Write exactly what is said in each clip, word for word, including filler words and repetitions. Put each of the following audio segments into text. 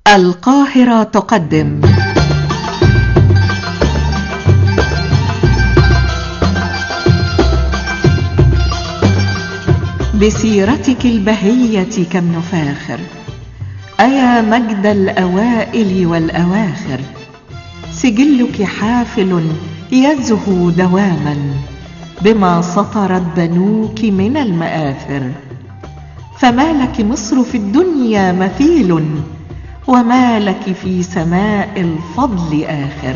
القاهرة تقدم بسيرتك البهية كم نفاخر، أيا مجد الأوائل والأواخر، سجلك حافل يزهو دواما بما سطرت بنوك من المآثر، فما لك مصر في الدنيا مثيل، وما لك في سماء الفضل آخر.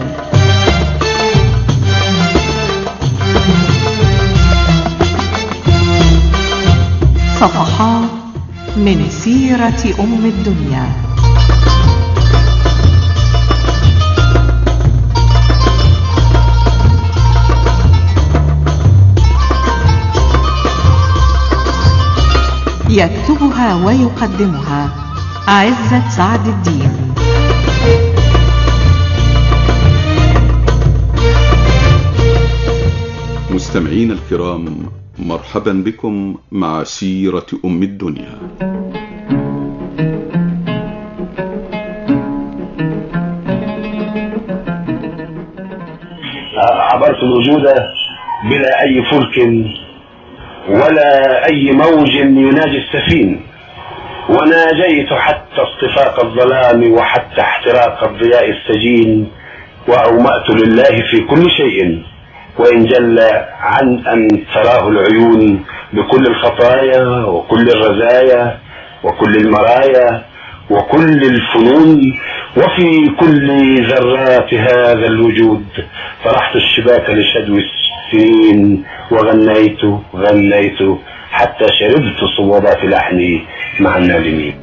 صفحات من سيرة أم الدنيا. يكتبها ويقدمها عزت سعد الدين. مستمعين الكرام، مرحبا بكم مع سيرة أم الدنيا. عبرت الوجود بلا أي فلك ولا أي موج يناجي السفين، وناجيت حتى اصطفاق الظلام وحتى احتراق الضياء السجين، وأومأت لله في كل شيء وإن جل عن أن تراه العيون بكل الخطايا وكل الرزايا وكل المرايا وكل الفنون، وفي كل ذرات هذا الوجود طرحت الشباك لشدو السنين وغنيت غنيت حتى شربت صوابات لحني مع النادمين.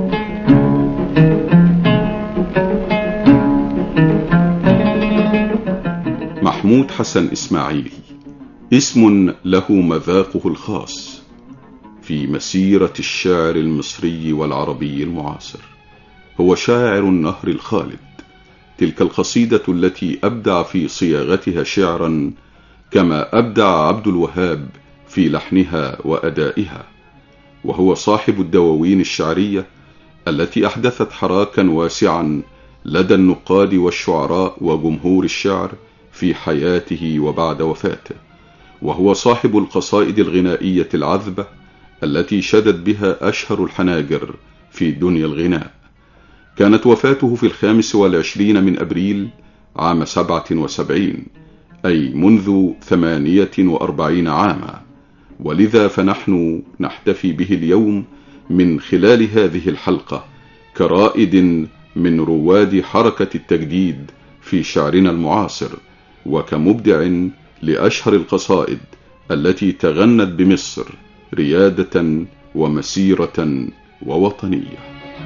محمود حسن إسماعيل اسم له مذاقه الخاص في مسيرة الشعر المصري والعربي المعاصر. هو شاعر النهر الخالد، تلك القصيدة التي أبدع في صياغتها شعرا كما أبدع عبد الوهاب في لحنها وأدائها. وهو صاحب الدواوين الشعرية التي أحدثت حراكا واسعا لدى النقاد والشعراء وجمهور الشعر في حياته وبعد وفاته. وهو صاحب القصائد الغنائية العذبة التي شدت بها أشهر الحناجر في دنيا الغناء. كانت وفاته في الخامس والعشرين من أبريل عام سبعة وسبعين، أي منذ ثمانية وأربعين عاما، ولذا فنحن نحتفي به اليوم من خلال هذه الحلقة كرائد من رواد حركة التجديد في شعرنا المعاصر، وكمبدع لأشهر القصائد التي تغنت بمصر ريادة ومسيرة ووطنية.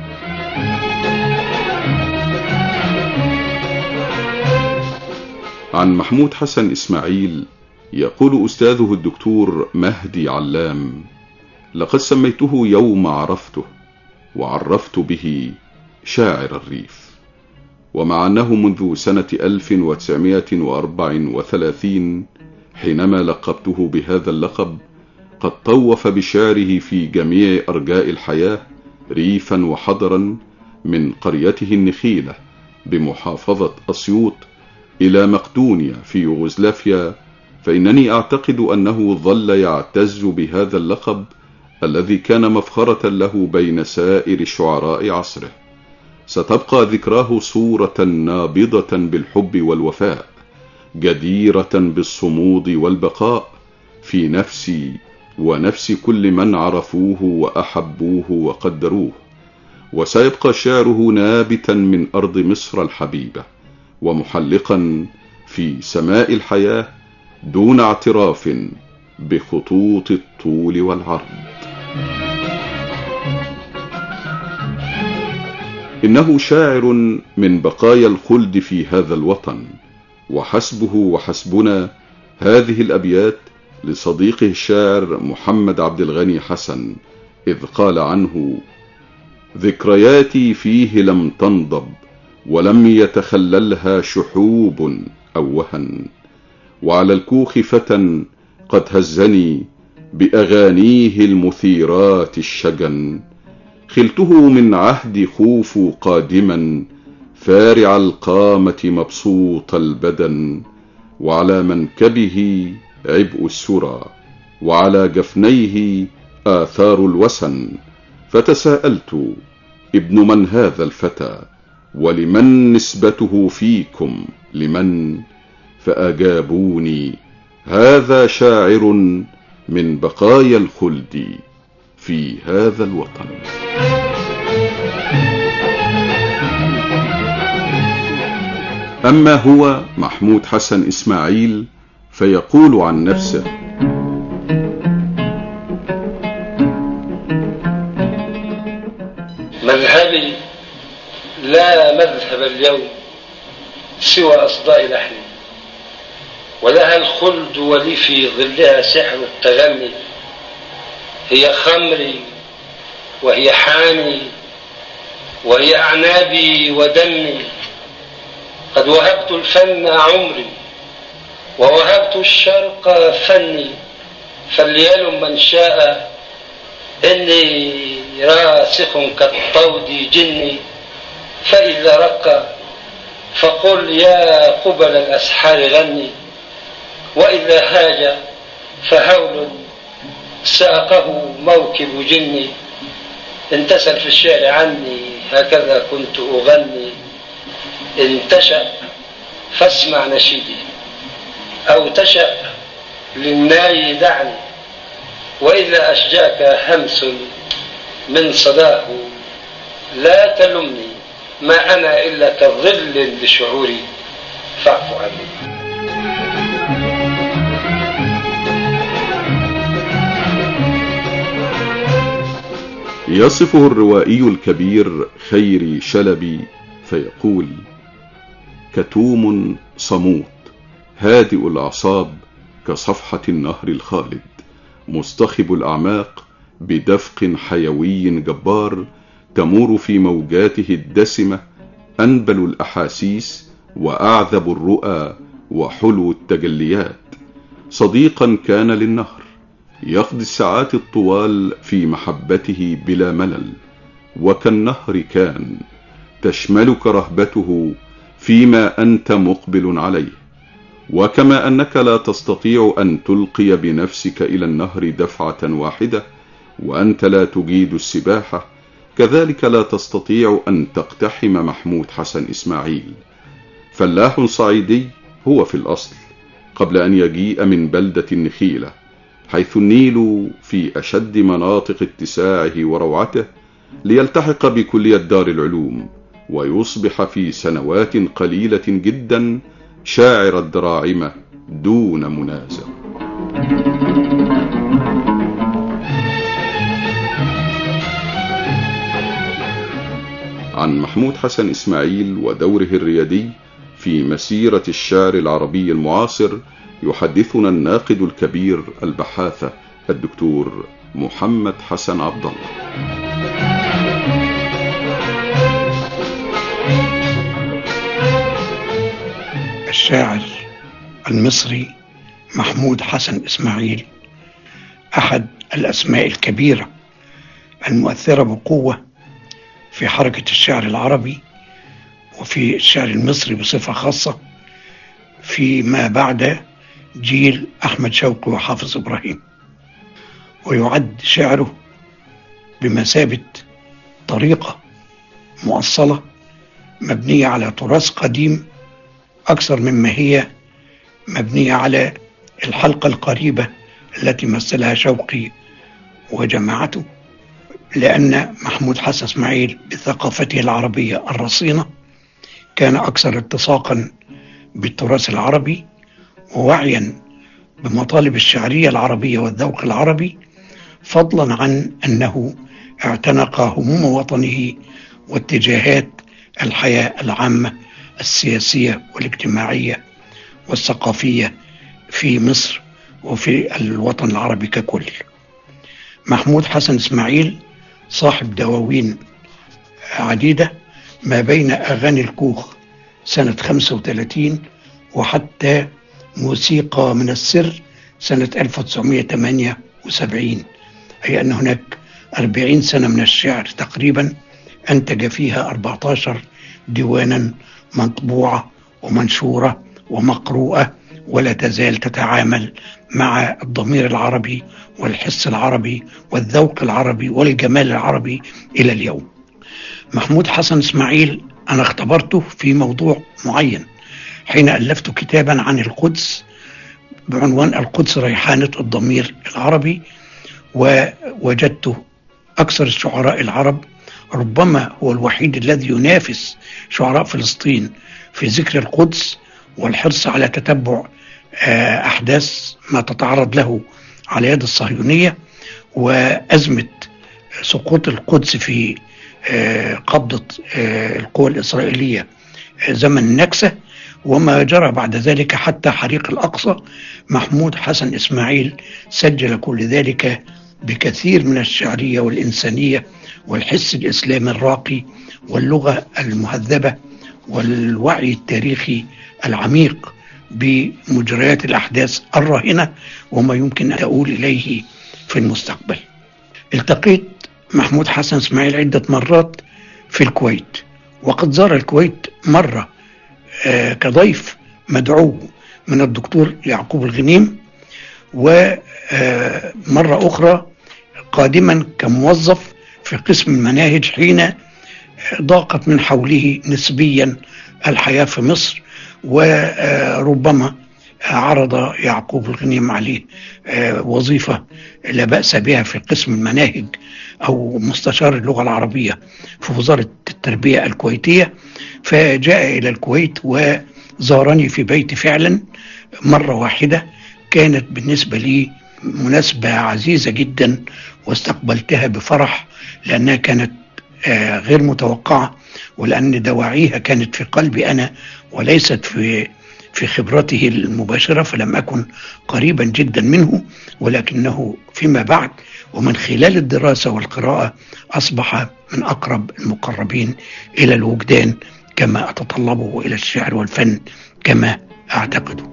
عن محمود حسن إسماعيل يقول أستاذه الدكتور مهدي علام: لقد سميته يوم عرفته وعرفت به شاعر الريف. ومع أنه منذ سنة ألف وتسعمائة وأربعة وثلاثين حينما لقبته بهذا اللقب قد طوف بشعره في جميع أرجاء الحياة ريفا وحضرا، من قريته النخيلة بمحافظة أسيوط إلى مقدونيا في يوغوسلافيا، فإنني أعتقد أنه ظل يعتز بهذا اللقب الذي كان مفخرة له بين سائر شعراء عصره. ستبقى ذكراه صورة نابضة بالحب والوفاء، جديرة بالصمود والبقاء في نفسي ونفس كل من عرفوه وأحبوه وقدروه. وسيبقى شعره نابتا من أرض مصر الحبيبة ومحلقا في سماء الحياة دون اعتراف بخطوط الطول والعرض. إنه شاعر من بقايا الخلد في هذا الوطن، وحسبه وحسبنا هذه الأبيات لصديقه الشاعر محمد عبد الغني حسن، إذ قال عنه: ذكرياتي فيه لم تنضب ولم يتخللها شحوب أو وهن، وعلى الكوخ فتى قد هزني بأغانيه المثيرات الشجن، خلته من عهد خوفو قادما فارع القامة مبسوط البدن، وعلى منكبه عبء السرى، وعلى جفنيه آثار الوسن. فتساءلت: ابن من هذا الفتى؟ ولمن نسبته فيكم؟ لمن؟ فأجابوني: هذا شاعر من بقايا الخلد في هذا الوطن. أما هو محمود حسن إسماعيل فيقول عن نفسه: مذهبي لا مذهب اليوم سوى أصداء لحمي، ولها الخلد ولي في ظلها سحر التغني. هي خمري وهي حامي وهي أعنابي ودمي. قد وهبت الفن عمري ووهبت الشرق فني، فليلم من شاء إني راسخ كالطود جني. فإذا رق فقل يا قبل الأسحار غني، وإذا هاج فهول ساقه موكب جني. إن تسل في الشعر عني هكذا كنت أغني. إن تشأ فاسمع نشيدي أو تشأ للناي دعني، وإذا أشجاك همس من صداه لا تلمني، ما أنا إلا كظل لشعوري فاعف عني. يصفه الروائي الكبير خيري شلبي فيقول: كتوم صموت هادئ الأعصاب كصفحة النهر الخالد، مصطخب الأعماق بدفق حيوي جبار، تمور في موجاته الدسمة أنبل الأحاسيس وأعذب الرؤى وحلو التجليات. صديقا كان للنهر، يقضي الساعات الطوال في محبته بلا ملل، وكالنهر كان تشملك رهبته فيما أنت مقبل عليه. وكما أنك لا تستطيع أن تلقي بنفسك إلى النهر دفعة واحدة وأنت لا تجيد السباحة، كذلك لا تستطيع أن تقتحم محمود حسن إسماعيل. فلاح صعيدي هو في الأصل، قبل أن يجيء من بلدة النخيلة، حيث النيل في أشد مناطق اتساعه وروعته، ليلتحق بكلية دار العلوم ويصبح في سنوات قليلة جدا شاعر الدراعمة دون منازع. عن محمود حسن إسماعيل ودوره الريادي في مسيرة الشعر العربي المعاصر يحدثنا الناقد الكبير البحاثة الدكتور محمد حسن عبد الله. الشاعر المصري محمود حسن إسماعيل أحد الأسماء الكبيرة المؤثرة بقوة في حركة الشعر العربي وفي الشعر المصري بصفة خاصة فيما بعد جيل أحمد شوقي وحافظ إبراهيم، ويعد شعره بمثابة طريقة مؤصلة مبنية على تراث قديم أكثر مما هي مبنية على الحلقة القريبة التي مثلها شوقي وجماعته، لأن محمود حسن إسماعيل بثقافته العربية الرصينة كان أكثر التصاقا بالتراث العربي ووعيا بمطالب الشعرية العربية والذوق العربي، فضلا عن أنه اعتنق هموم وطنه واتجاهات الحياة العامة السياسية والاجتماعية والثقافية في مصر وفي الوطن العربي ككل. محمود حسن إسماعيل صاحب دواوين عديدة ما بين أغاني الكوخ سنة خمسة وثلاثين وحتى موسيقى من السر سنة ألف وتسعمائة وثمانية وسبعين، أي أن هناك أربعين سنة من الشعر تقريبا، أنتج فيها أربعة عشر ديوانا مطبوعة ومنشورة ومقروءة، ولا تزال تتعامل مع الضمير العربي والحس العربي والذوق العربي والجمال العربي إلى اليوم. محمود حسن إسماعيل أنا اختبرته في موضوع معين حين ألفت كتابا عن القدس بعنوان القدس ريحانة الضمير العربي، ووجدته أكثر الشعراء العرب، ربما هو الوحيد الذي ينافس شعراء فلسطين في ذكر القدس والحرص على تتبع أحداث ما تتعرض له على يد الصهيونية، وأزمة سقوط القدس في قبضة القوى الإسرائيلية زمن النكسة، وما جرى بعد ذلك حتى حريق الأقصى. محمود حسن إسماعيل سجل كل ذلك بكثير من الشعرية والإنسانية والحس الإسلامي الراقي واللغة المهذبة والوعي التاريخي العميق بمجريات الأحداث الراهنة وما يمكن أن تؤول إليه في المستقبل. التقيت محمود حسن إسماعيل عدة مرات في الكويت، وقد زار الكويت مرة آه كضيف مدعو من الدكتور يعقوب الغنيم، ومرة أخرى قادما كموظف في قسم المناهج حين ضاقت من حوله نسبيا الحياة في مصر، وربما عرض يعقوب الغنيم عليه وظيفة لا بأس بها في قسم المناهج أو مستشار اللغة العربية في وزارة التربية الكويتية، فجاء إلى الكويت وزارني في بيتي فعلا مرة واحدة. كانت بالنسبة لي مناسبة عزيزة جدا واستقبلتها بفرح، لأنها كانت غير متوقعة، ولأن دواعيها كانت في قلبي أنا وليست في في خبرته المباشرة، فلم أكن قريبا جدا منه، ولكنه فيما بعد ومن خلال الدراسة والقراءة أصبح من أقرب المقربين إلى الوجدان، كما أتطلبه إلى الشعر والفن كما أعتقده.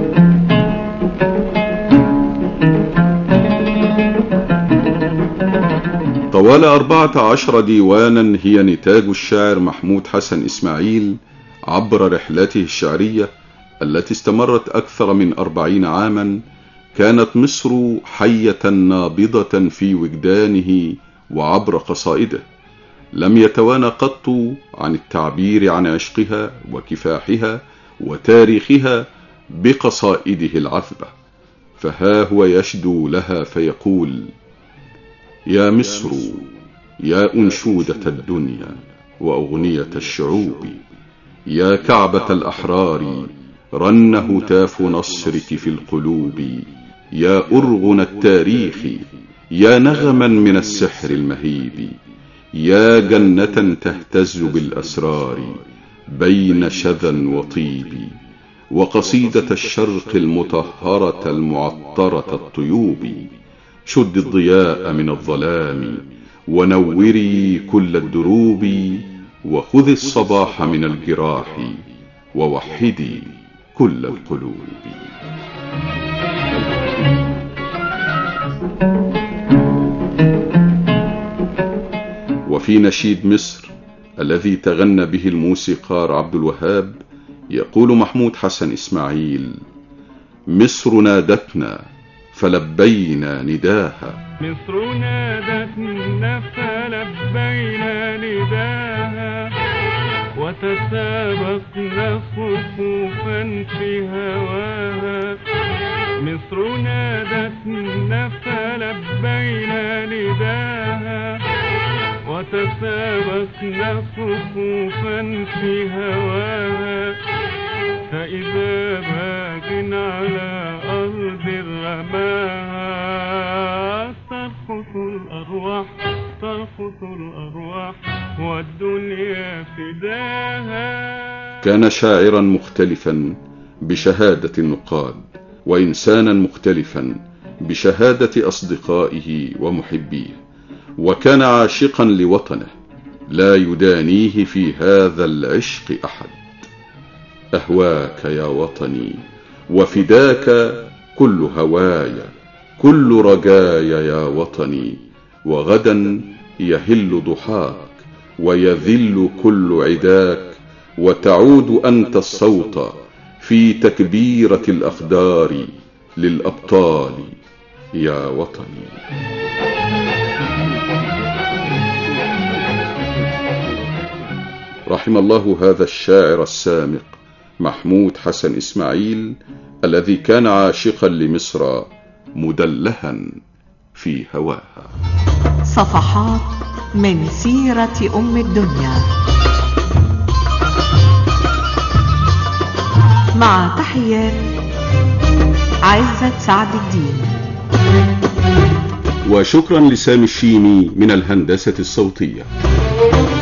طوال أربعة عشر ديوانا هي نتاج الشاعر محمود حسن إسماعيل عبر رحلته الشعرية التي استمرت أكثر من أربعين عاما. كانت مصر حية نابضة في وجدانه وعبر قصائده، لم يتوانى قط عن التعبير عن عشقها وكفاحها وتاريخها بقصائده العذبة. فها هو يشدو لها فيقول: يا مصر يا أنشودة الدنيا وأغنية الشعوب، يا كعبة الأحرار رن هتاف نصرك في القلوب، يا أرغن التاريخ يا نغما من السحر المهيب، يا جنة تهتز بالأسرار بين شذى وطيب، وقصيدة الشرق المطهرة المعطرة الطيوب. شد الضياء من الظلام ونوري كل الدروب، وخذي الصباح من الجراح ووحدي كل القلوب. وفي نشيد مصر الذي تغنى به الموسيقار عبد الوهاب يقول محمود حسن إسماعيل: مصر نادتنا فلبينا نداها، مصر نادتنا فلبينا نداها، وتسابقنا صفوفا في هواها. مصر نادتنا فلبينا نداها، وتسابقنا صفوفا في هواها. فإذا باق على أرض الرماها ترخص الأرواح، ترخص الأرواح والدنيا فداها. كان شاعرا مختلفا بشهادة النقاد، وإنسانا مختلفا بشهادة أصدقائه ومحبيه، وكان عاشقا لوطنه لا يدانيه في هذا العشق أحد. أهواك يا وطني وفداك كل هوايا، كل رجايا يا وطني، وغدا يهل ضحاك ويذل كل عداك، وتعود أنت الصوت في تكبيرة الأقدار للأبطال يا وطني. رحم الله هذا الشاعر السامق محمود حسن إسماعيل الذي كان عاشقا لمصر مدلها في هواها. صفحات من سيرة أم الدنيا، مع تحيات عزت سعد الدين. وشكرا لسامي الشيمي من الهندسة الصوتية.